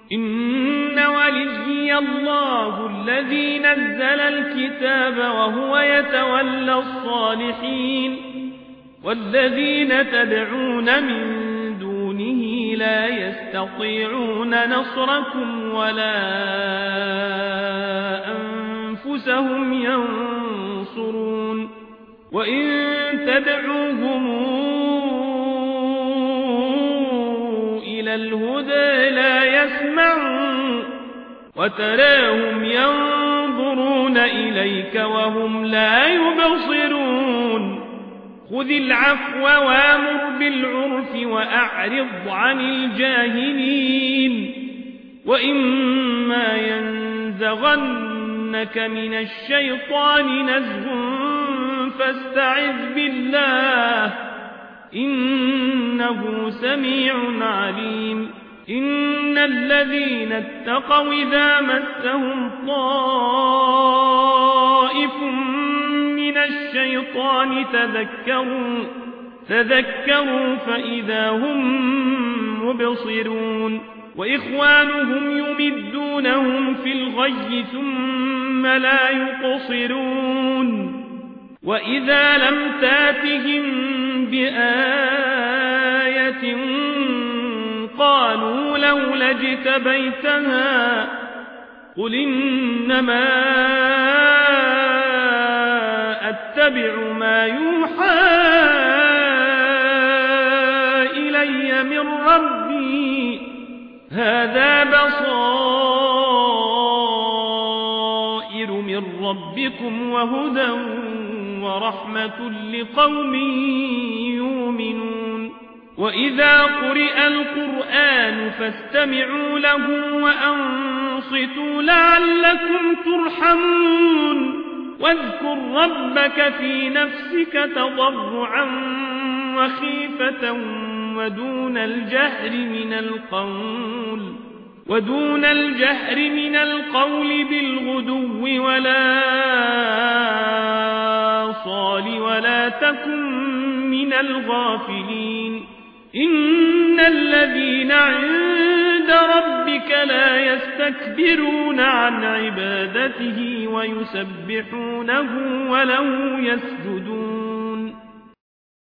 إن وليي الله الذي نزل الكتاب وهو يتولى الصالحين والذين تدعون من دونه لا يستطيعون نصركم ولا أنفسهم ينصرون وإن تدعوهم إلى الهدى لا يسمعون وتراهم ينظرون إليك وهم لا يبصرون خذ العفو وامر بالعرف وأعرض عن الجاهلين وإما ينزغنك من الشيطان نزغ فاستعذ بالله إنه سميع عليم إن الذين اتقوا إذا مسهم طائف من الشيطان تذكروا فإذا هم مبصرون وإخوانهم يمدونهم في الغي ثم لا يقصرون وإذا لم تاتهم بآية قالوا لولا اجتبيتها قل إنما أتبع ما يوحى إلي من ربي هذا بصائر من ربكم وهدى ورحمة لقوم يؤمنون وإذا قرئ القرآن فاستمعوا له وأنصتوا لعلكم ترحمون واذكر ربك في نفسك تضرعا وخيفة ودون الجهر من القول بالغدو ولا صال ولا تكن من الغافلين إن الذين عند ربك لا يستكبرون عن عبادته ويسبحونه وله يسجدون